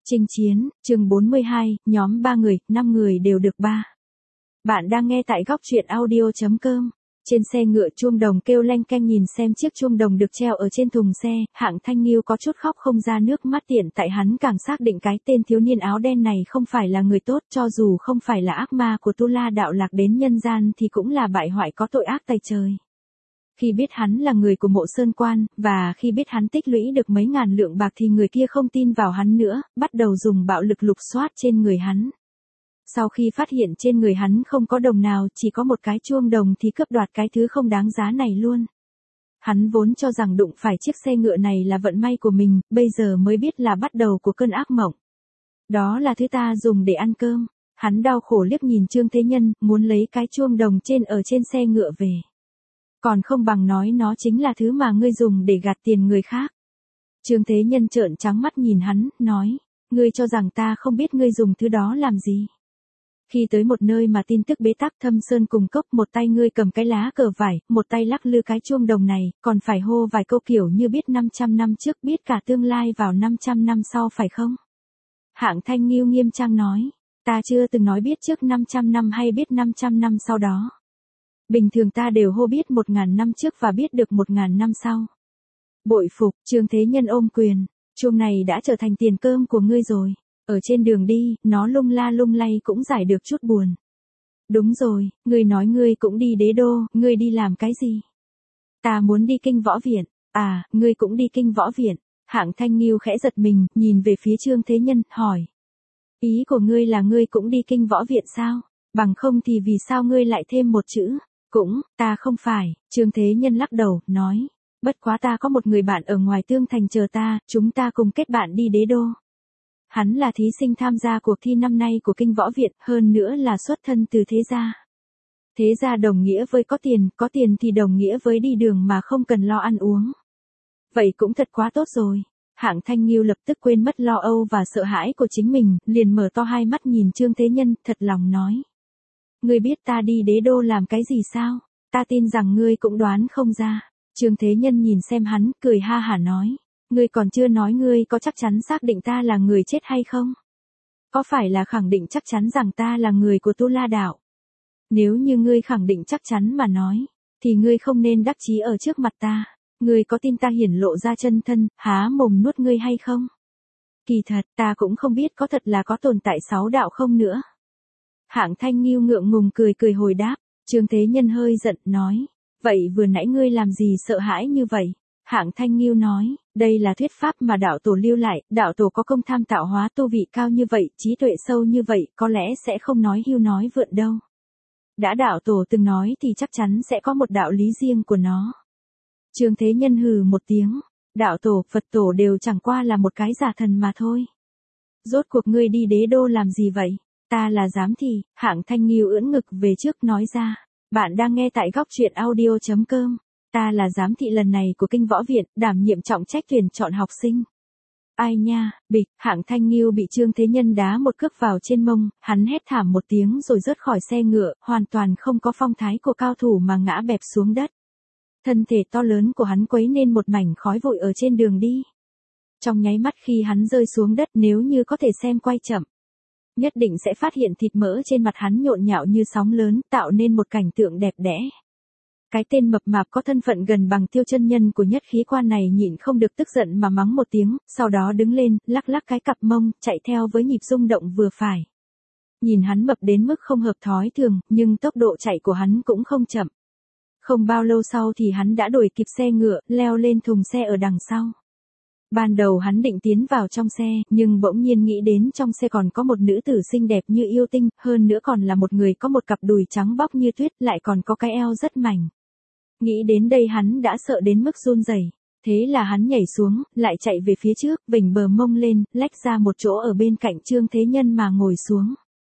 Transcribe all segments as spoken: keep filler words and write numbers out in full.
Chinh chiến, chương bốn mươi hai, nhóm ba người, năm người đều được ba. Bạn đang nghe tại góc truyện audio chấm com. Trên xe ngựa chuông đồng kêu leng keng, nhìn xem chiếc chuông đồng được treo ở trên thùng xe, Hạng Thanh Nghiêu có chút khóc không ra nước mắt, tiện tại hắn càng xác định cái tên thiếu niên áo đen này không phải là người tốt, cho dù không phải là ác ma của Tu La đạo lạc đến nhân gian thì cũng là bại hoại có tội ác tày trời. Khi biết hắn là người của Mộ Sơn Quan, và khi biết hắn tích lũy được mấy ngàn lượng bạc thì người kia không tin vào hắn nữa, bắt đầu dùng bạo lực lục soát trên người hắn. Sau khi phát hiện trên người hắn không có đồng nào, chỉ có một cái chuông đồng thì cướp đoạt cái thứ không đáng giá này luôn. Hắn vốn cho rằng đụng phải chiếc xe ngựa này là vận may của mình, bây giờ mới biết là bắt đầu của cơn ác mộng. Đó là thứ ta dùng để ăn cơm. Hắn đau khổ liếc nhìn Trương Thế Nhân, muốn lấy cái chuông đồng trên ở trên xe ngựa về. Còn không bằng nói nó chính là thứ mà ngươi dùng để gạt tiền người khác. Trương Thế Nhân trợn trắng mắt nhìn hắn, nói, ngươi cho rằng ta không biết ngươi dùng thứ đó làm gì. Khi tới một nơi mà tin tức bế tắc, Thâm Sơn cùng cốc, một tay ngươi cầm cái lá cờ vải, một tay lắc lư cái chuông đồng này, còn phải hô vài câu kiểu như biết năm trăm năm trước, biết cả tương lai vào năm trăm năm sau phải không? Hạng Thanh Nghiêu nghiêm trang nói, ta chưa từng nói biết trước năm trăm năm hay biết năm trăm năm sau đó. Bình thường ta đều hô biết một ngàn năm trước và biết được một ngàn năm sau. Bội phục, Trương Thế Nhân ôm quyền, chuông này đã trở thành tiền cơm của ngươi rồi. Ở trên đường đi, nó lung la lung lay cũng giải được chút buồn. Đúng rồi, ngươi nói ngươi cũng đi đế đô, ngươi đi làm cái gì? Ta muốn đi kinh võ viện. À, ngươi cũng đi kinh võ viện. Hạng Thanh Nghiêu khẽ giật mình, nhìn về phía Trương Thế Nhân, hỏi. Ý của ngươi là ngươi cũng đi kinh võ viện sao? Bằng không thì vì sao ngươi lại thêm một chữ? Cũng, ta không phải, Trương Thế Nhân lắc đầu, nói. Bất quá ta có một người bạn ở ngoài Tương Thành chờ ta, chúng ta cùng kết bạn đi đế đô. Hắn là thí sinh tham gia cuộc thi năm nay của kinh võ viện, hơn nữa là xuất thân từ thế gia. Thế gia đồng nghĩa với có tiền, có tiền thì đồng nghĩa với đi đường mà không cần lo ăn uống. Vậy cũng thật quá tốt rồi. Hạng Thanh Nghiêu lập tức quên mất lo âu và sợ hãi của chính mình, liền mở to hai mắt nhìn Trương Thế Nhân, thật lòng nói. Ngươi biết ta đi đế đô làm cái gì sao? Ta tin rằng ngươi cũng đoán không ra. Trương Thế Nhân nhìn xem hắn, cười ha hả nói. Ngươi còn chưa nói ngươi có chắc chắn xác định ta là người chết hay không? Có phải là khẳng định chắc chắn rằng ta là người của Tu La đạo? Nếu như ngươi khẳng định chắc chắn mà nói, thì ngươi không nên đắc chí ở trước mặt ta. Ngươi có tin ta hiển lộ ra chân thân, há mồm nuốt ngươi hay không? Kỳ thật, ta cũng không biết có thật là có tồn tại sáu đạo không nữa. Hạng Thanh Nghiêu ngượng ngùng cười cười hồi đáp, Trương Thế Nhân hơi giận, nói. Vậy vừa nãy ngươi làm gì sợ hãi như vậy? Hạng Thanh Nghiêu nói, đây là thuyết pháp mà đạo tổ lưu lại, đạo tổ có công tham tạo hóa tu vị cao như vậy, trí tuệ sâu như vậy, có lẽ sẽ không nói hưu nói vượn đâu. Đã đạo tổ từng nói thì chắc chắn sẽ có một đạo lý riêng của nó. Trương Thế Nhân hừ một tiếng, đạo tổ, Phật tổ đều chẳng qua là một cái giả thần mà thôi. Rốt cuộc ngươi đi đế đô làm gì vậy? Ta là giám thị, Hạng Thanh Nghiêu ưỡn ngực về trước nói ra. Bạn đang nghe tại góc truyện audio chấm com. Ta là giám thị lần này của kinh võ viện, đảm nhiệm trọng trách tuyển chọn học sinh. Ai nha, bịch, Hạng Thanh Nghiêu bị Trương Thế Nhân đá một cước vào trên mông, hắn hét thảm một tiếng rồi rớt khỏi xe ngựa, hoàn toàn không có phong thái của cao thủ mà ngã bẹp xuống đất. Thân thể to lớn của hắn quấy nên một mảnh khói vụi ở trên đường đi. Trong nháy mắt khi hắn rơi xuống đất, nếu như có thể xem quay chậm, nhất định sẽ phát hiện thịt mỡ trên mặt hắn nhộn nhạo như sóng lớn, tạo nên một cảnh tượng đẹp đẽ. Cái tên mập mạp có thân phận gần bằng Tiêu Chân Nhân của nhất khí quan này nhịn không được tức giận mà mắng một tiếng, sau đó đứng lên, lắc lắc cái cặp mông, chạy theo với nhịp rung động vừa phải. Nhìn hắn mập đến mức không hợp thói thường, nhưng tốc độ chạy của hắn cũng không chậm. Không bao lâu sau thì hắn đã đuổi kịp xe ngựa, leo lên thùng xe ở đằng sau. Ban đầu hắn định tiến vào trong xe, nhưng bỗng nhiên nghĩ đến trong xe còn có một nữ tử xinh đẹp như yêu tinh, hơn nữa còn là một người có một cặp đùi trắng bóc như tuyết, lại còn có cái eo rất mảnh. Nghĩ đến đây hắn đã sợ đến mức run rẩy. Thế là hắn nhảy xuống, lại chạy về phía trước, vểnh bờ mông lên, lách ra một chỗ ở bên cạnh Trương Thế Nhân mà ngồi xuống.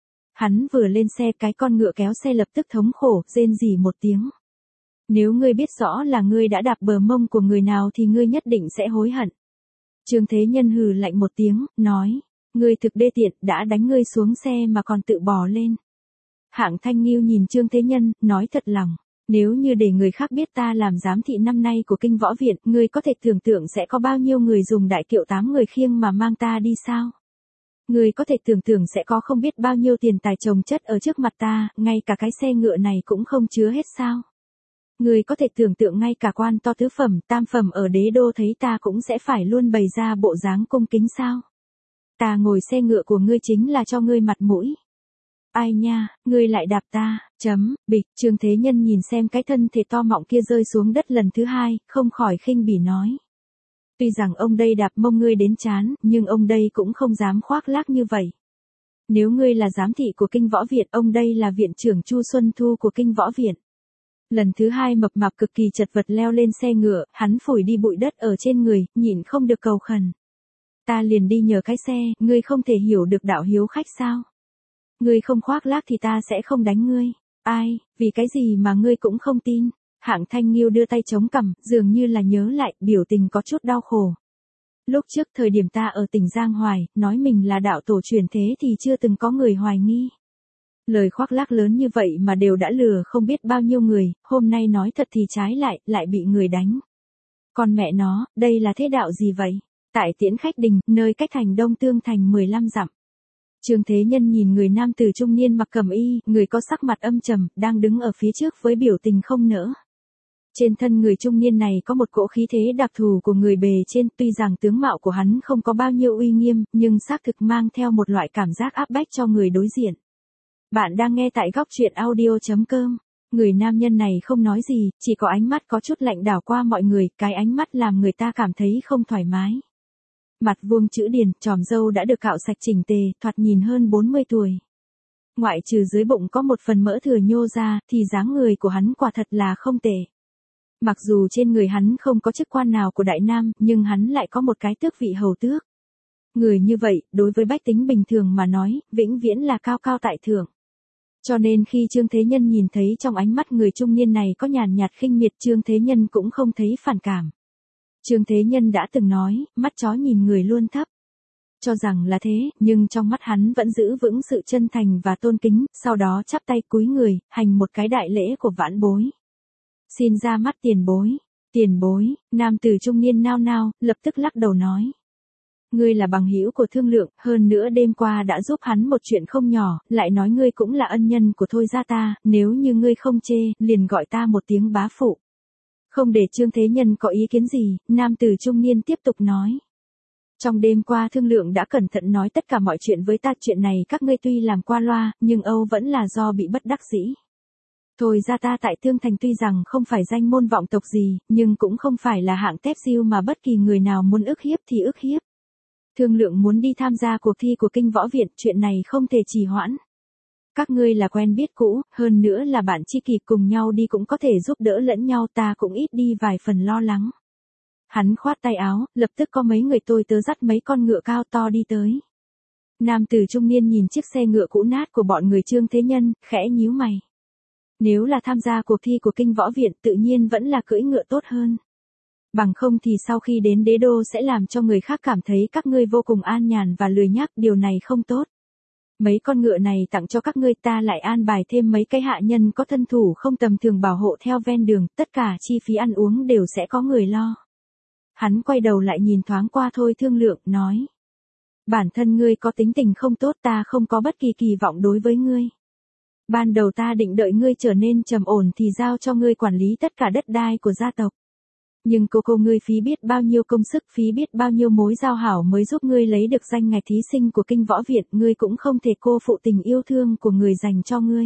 Hắn vừa lên xe, cái con ngựa kéo xe lập tức thống khổ, rên rỉ một tiếng. Nếu ngươi biết rõ là ngươi đã đạp bờ mông của người nào thì ngươi nhất định sẽ hối hận. Trương Thế Nhân hừ lạnh một tiếng, nói, ngươi thực đê tiện, đã đánh ngươi xuống xe mà còn tự bò lên. Hạng Thanh Nghiêu nhìn Trương Thế Nhân, nói thật lòng, nếu như để người khác biết ta làm giám thị năm nay của kinh võ viện, ngươi có thể tưởng tượng sẽ có bao nhiêu người dùng đại kiệu tám người khiêng mà mang ta đi sao? Ngươi có thể tưởng tượng sẽ có không biết bao nhiêu tiền tài chồng chất ở trước mặt ta, ngay cả cái xe ngựa này cũng không chứa hết sao. Ngươi có thể tưởng tượng ngay cả quan to tứ phẩm, tam phẩm ở đế đô thấy ta cũng sẽ phải luôn bày ra bộ dáng cung kính sao. Ta ngồi xe ngựa của ngươi chính là cho ngươi mặt mũi. Ai nha, ngươi lại đạp ta, chấm, bịch, Trương Thế Nhân nhìn xem cái thân thể to mọng kia rơi xuống đất lần thứ hai, không khỏi khinh bỉ nói. Tuy rằng ông đây đạp mông ngươi đến chán, nhưng ông đây cũng không dám khoác lác như vậy. Nếu ngươi là giám thị của Kinh Võ Viện, ông đây là viện trưởng Chu Xuân Thu của Kinh Võ Viện. Lần thứ hai mập mạp cực kỳ chật vật leo lên xe ngựa, hắn phủi đi bụi đất ở trên người, nhịn không được cầu khẩn. Ta liền đi nhờ cái xe, ngươi không thể hiểu được đạo hiếu khách sao? Ngươi không khoác lác thì ta sẽ không đánh ngươi. Ai, vì cái gì mà ngươi cũng không tin? Hạng Thanh Nghiêu đưa tay chống cằm, dường như là nhớ lại, biểu tình có chút đau khổ. Lúc trước thời điểm ta ở tỉnh Giang Hoài, nói mình là đạo tổ truyền thế thì chưa từng có người hoài nghi. Lời khoác lác lớn như vậy mà đều đã lừa không biết bao nhiêu người, hôm nay nói thật thì trái lại, lại bị người đánh. Còn mẹ nó, đây là thế đạo gì vậy? Tại Tiễn Khách Đình, nơi cách thành Đông Tương thành mười lăm dặm. Trương Thế Nhân nhìn người nam tử trung niên mặc cẩm y, người có sắc mặt âm trầm, đang đứng ở phía trước với biểu tình không nỡ. Trên thân người trung niên này có một cỗ khí thế đặc thù của người bề trên, tuy rằng tướng mạo của hắn không có bao nhiêu uy nghiêm, nhưng xác thực mang theo một loại cảm giác áp bách cho người đối diện. Bạn đang nghe tại góc truyện audio chấm com. Người nam nhân này không nói gì, chỉ có ánh mắt có chút lạnh đảo qua mọi người, cái ánh mắt làm người ta cảm thấy không thoải mái. Mặt vuông chữ điền, tròm râu đã được cạo sạch chỉnh tề, thoạt nhìn hơn bốn mươi tuổi. Ngoại trừ dưới bụng có một phần mỡ thừa nhô ra, thì dáng người của hắn quả thật là không tệ. Mặc dù trên người hắn không có chức quan nào của Đại Nam, nhưng hắn lại có một cái tước vị hầu tước. Người như vậy, đối với bách tính bình thường mà nói, vĩnh viễn là cao cao tại thượng. Cho nên khi Trương Thế Nhân nhìn thấy trong ánh mắt người trung niên này có nhàn nhạt khinh miệt, Trương Thế Nhân cũng không thấy phản cảm. Trương Thế Nhân đã từng nói, mắt chó nhìn người luôn thấp. Cho rằng là thế, nhưng trong mắt hắn vẫn giữ vững sự chân thành và tôn kính, sau đó chắp tay cúi người, hành một cái đại lễ của vãn bối. Xin ra mắt tiền bối, tiền bối, nam tử trung niên nao nao, lập tức lắc đầu nói. Ngươi là bằng hữu của Thương Lượng, hơn nữa đêm qua đã giúp hắn một chuyện không nhỏ, lại nói ngươi cũng là ân nhân của Thôi gia ta, nếu như ngươi không chê, liền gọi ta một tiếng bá phụ. Không để Trương Thế Nhân có ý kiến gì, nam tử trung niên tiếp tục nói. Trong đêm qua Thương Lượng đã cẩn thận nói tất cả mọi chuyện với ta, chuyện này các ngươi tuy làm qua loa, nhưng Âu vẫn là do bị bất đắc dĩ. Thôi ra ta tại Tương Thành tuy rằng không phải danh môn vọng tộc gì, nhưng cũng không phải là hạng tép diêu mà bất kỳ người nào muốn ức hiếp thì ức hiếp. Thương Lượng muốn đi tham gia cuộc thi của Kinh Võ Viện, chuyện này không thể trì hoãn. Các ngươi là quen biết cũ, hơn nữa là bạn tri kỷ, cùng nhau đi cũng có thể giúp đỡ lẫn nhau, ta cũng ít đi vài phần lo lắng. Hắn khoát tay áo, lập tức có mấy người tôi tớ dắt mấy con ngựa cao to đi tới. Nam tử trung niên nhìn chiếc xe ngựa cũ nát của bọn người Trương Thế Nhân, khẽ nhíu mày. Nếu là tham gia cuộc thi của Kinh Võ Viện, tự nhiên vẫn là cưỡi ngựa tốt hơn. Bằng không thì sau khi đến đế đô sẽ làm cho người khác cảm thấy các ngươi vô cùng an nhàn và lười nhác, điều này không tốt. Mấy con ngựa này tặng cho các ngươi, ta lại an bài thêm mấy cái hạ nhân có thân thủ không tầm thường bảo hộ theo ven đường, tất cả chi phí ăn uống đều sẽ có người lo. Hắn quay đầu lại nhìn thoáng qua Thôi Thương Lượng, nói. Bản thân ngươi có tính tình không tốt, ta không có bất kỳ kỳ vọng đối với ngươi. Ban đầu ta định đợi ngươi trở nên trầm ổn thì giao cho ngươi quản lý tất cả đất đai của gia tộc. Nhưng cô cô ngươi phí biết bao nhiêu công sức, phí biết bao nhiêu mối giao hảo mới giúp ngươi lấy được danh ngạch thí sinh của Kinh Võ Viện, ngươi cũng không thể cô phụ tình yêu thương của người dành cho ngươi.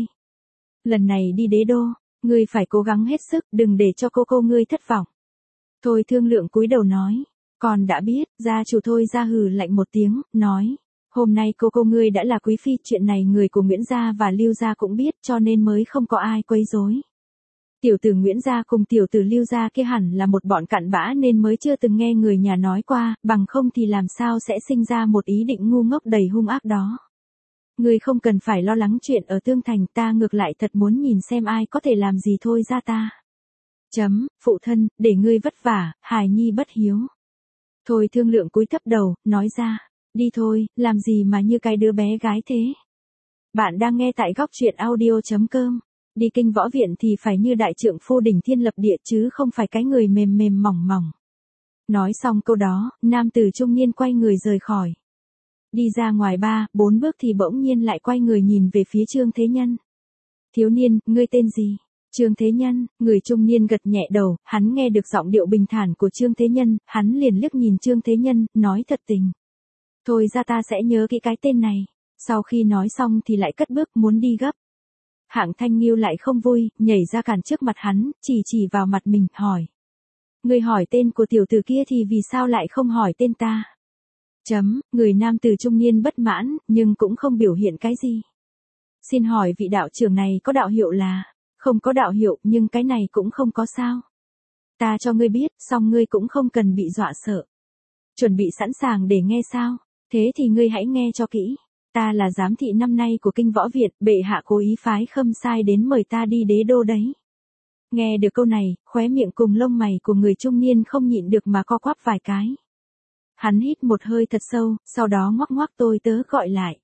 Lần này đi đế đô, ngươi phải cố gắng hết sức, đừng để cho cô cô ngươi thất vọng. Thôi Thương Lượng cúi đầu nói, còn đã biết, gia chủ Thôi ra hừ lạnh một tiếng, nói. Hôm nay cô cô ngươi đã là quý phi, chuyện này người của Nguyễn gia và Lưu gia cũng biết, cho nên mới không có ai quấy rối. Tiểu tử Nguyễn gia cùng tiểu tử Lưu gia kia hẳn là một bọn cặn bã nên mới chưa từng nghe người nhà nói qua, bằng không thì làm sao sẽ sinh ra một ý định ngu ngốc đầy hung ác đó. Ngươi không cần phải lo lắng chuyện ở Tương Thành, ta ngược lại thật muốn nhìn xem ai có thể làm gì Thôi ra ta. Chấm, phụ thân, để ngươi vất vả, hài nhi bất hiếu. Thôi Thương Lượng cúi thấp đầu, nói ra. Đi thôi, làm gì mà như cái đứa bé gái thế. Bạn đang nghe tại góc truyện audio chấm com. Đi Kinh Võ Viện thì phải như đại trượng phu đỉnh thiên lập địa chứ không phải cái người mềm mềm mỏng mỏng. Nói xong câu đó, nam tử trung niên quay người rời khỏi. Đi ra ngoài ba, bốn bước thì bỗng nhiên lại quay người nhìn về phía Trương Thế Nhân. Thiếu niên, ngươi tên gì? Trương Thế Nhân, người trung niên gật nhẹ đầu, hắn nghe được giọng điệu bình thản của Trương Thế Nhân, hắn liền liếc nhìn Trương Thế Nhân, nói thật tình. Thôi ra ta sẽ nhớ kỹ cái tên này. Sau khi nói xong thì lại cất bước muốn đi gấp. Hạng Thanh Nghiêu lại không vui, nhảy ra cản trước mặt hắn, chỉ chỉ vào mặt mình, hỏi. Người hỏi tên của tiểu tử kia thì vì sao lại không hỏi tên ta? Chấm, người nam tử trung niên bất mãn, nhưng cũng không biểu hiện cái gì. Xin hỏi vị đạo trưởng này có đạo hiệu là? Không có đạo hiệu, nhưng cái này cũng không có sao. Ta cho ngươi biết, song ngươi cũng không cần bị dọa sợ. Chuẩn bị sẵn sàng để nghe sao? Thế thì ngươi hãy nghe cho kỹ. Ta là giám thị năm nay của Kinh Võ Viện, bệ hạ cố ý phái Khâm Sai đến mời ta đi đế đô đấy. Nghe được câu này, khóe miệng cùng lông mày của người trung niên không nhịn được mà co quắp vài cái. Hắn hít một hơi thật sâu, sau đó ngoắc ngoắc tôi tớ gọi lại.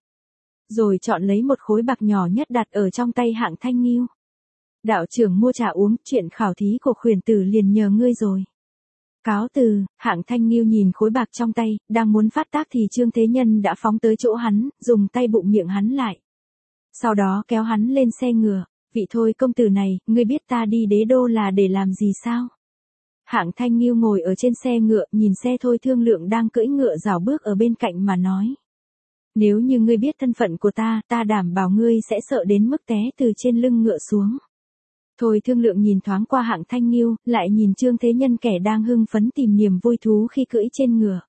Rồi chọn lấy một khối bạc nhỏ nhất đặt ở trong tay Hạng Thanh Nghiêu. Đạo trưởng mua trà uống, chuyện khảo thí của khuyển tử liền nhờ ngươi rồi. Cáo từ, Hạng Thanh Nghiêu nhìn khối bạc trong tay, đang muốn phát tác thì Trương Thế Nhân đã phóng tới chỗ hắn, dùng tay bụng miệng hắn lại. Sau đó kéo hắn lên xe ngựa, vị thôi công tử này, ngươi biết ta đi đế đô là để làm gì sao? Hạng Thanh Nghiêu ngồi ở trên xe ngựa, nhìn xe Thôi Thương Lượng đang cưỡi ngựa rảo bước ở bên cạnh mà nói. Nếu như ngươi biết thân phận của ta, ta đảm bảo ngươi sẽ sợ đến mức té từ trên lưng ngựa xuống. Thôi Thương Lượng nhìn thoáng qua Hạng Thanh Nghiêu, lại nhìn Trương Thế Nhân kẻ đang hưng phấn tìm niềm vui thú khi cưỡi trên ngựa.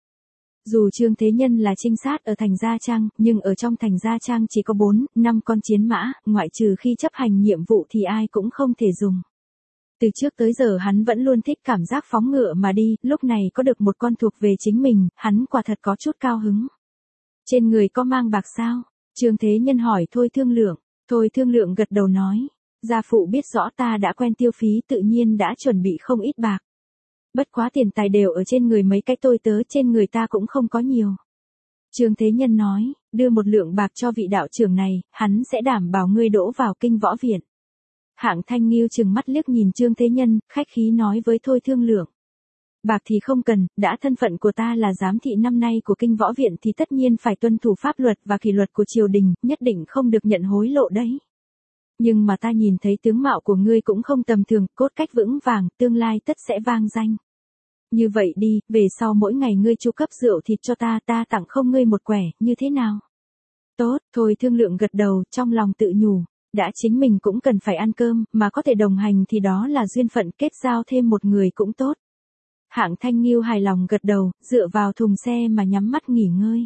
Dù Trương Thế Nhân là trinh sát ở thành Gia Trang, nhưng ở trong thành Gia Trang chỉ có bốn, năm con chiến mã, ngoại trừ khi chấp hành nhiệm vụ thì ai cũng không thể dùng. Từ trước tới giờ hắn vẫn luôn thích cảm giác phóng ngựa mà đi, lúc này có được một con thuộc về chính mình, hắn quả thật có chút cao hứng. Trên người có mang bạc sao? Trương Thế Nhân hỏi Thôi Thương Lượng. Thôi Thương Lượng gật đầu nói. Gia phụ biết rõ ta đã quen tiêu phí tự nhiên đã chuẩn bị không ít bạc. Bất quá tiền tài đều ở trên người mấy cái tôi tớ, trên người ta cũng không có nhiều. Trương Thế Nhân nói, đưa một lượng bạc cho vị đạo trưởng này, hắn sẽ đảm bảo ngươi đỗ vào Kinh Võ Viện. Hạng Thanh Nghiêu trừng mắt liếc nhìn Trương Thế Nhân, khách khí nói với Thôi Thương Lượng. Bạc thì không cần, đã thân phận của ta là giám thị năm nay của Kinh Võ Viện thì tất nhiên phải tuân thủ pháp luật và kỷ luật của triều đình, nhất định không được nhận hối lộ đấy. Nhưng mà ta nhìn thấy tướng mạo của ngươi cũng không tầm thường, cốt cách vững vàng, tương lai tất sẽ vang danh. Như vậy đi, về sau mỗi ngày ngươi chu cấp rượu thịt cho ta, ta tặng không ngươi một quẻ, như thế nào? Tốt, Thôi Thương Lượng gật đầu, trong lòng tự nhủ, đã chính mình cũng cần phải ăn cơm, mà có thể đồng hành thì đó là duyên phận, kết giao thêm một người cũng tốt. Hạng Thanh Nghiêu hài lòng gật đầu, dựa vào thùng xe mà nhắm mắt nghỉ ngơi.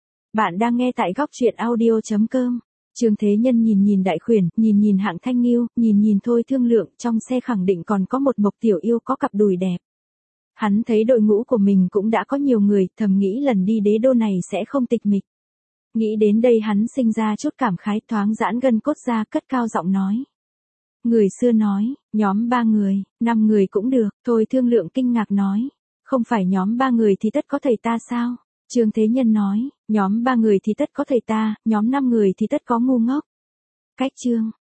Bạn đang nghe tại góc truyện audio chấm com. Trương Thế Nhân nhìn nhìn đại khuyển, nhìn nhìn Hạng Thanh Nghiêu, nhìn nhìn Thôi Thương Lượng, trong xe khẳng định còn có một mộc tiểu yêu có cặp đùi đẹp. Hắn thấy đội ngũ của mình cũng đã có nhiều người, thầm nghĩ lần đi đế đô này sẽ không tịch mịch. Nghĩ đến đây hắn sinh ra chút cảm khái, thoáng giãn gân cốt ra, cất cao giọng nói. Người xưa nói, nhóm ba người, năm người cũng được, Thôi Thương Lượng kinh ngạc nói. Không phải nhóm ba người thì tất có thầy ta sao? Trương Thế Nhân nói, nhóm ba người thì tất có thầy ta, nhóm năm người thì tất có ngu ngốc. Cách chương.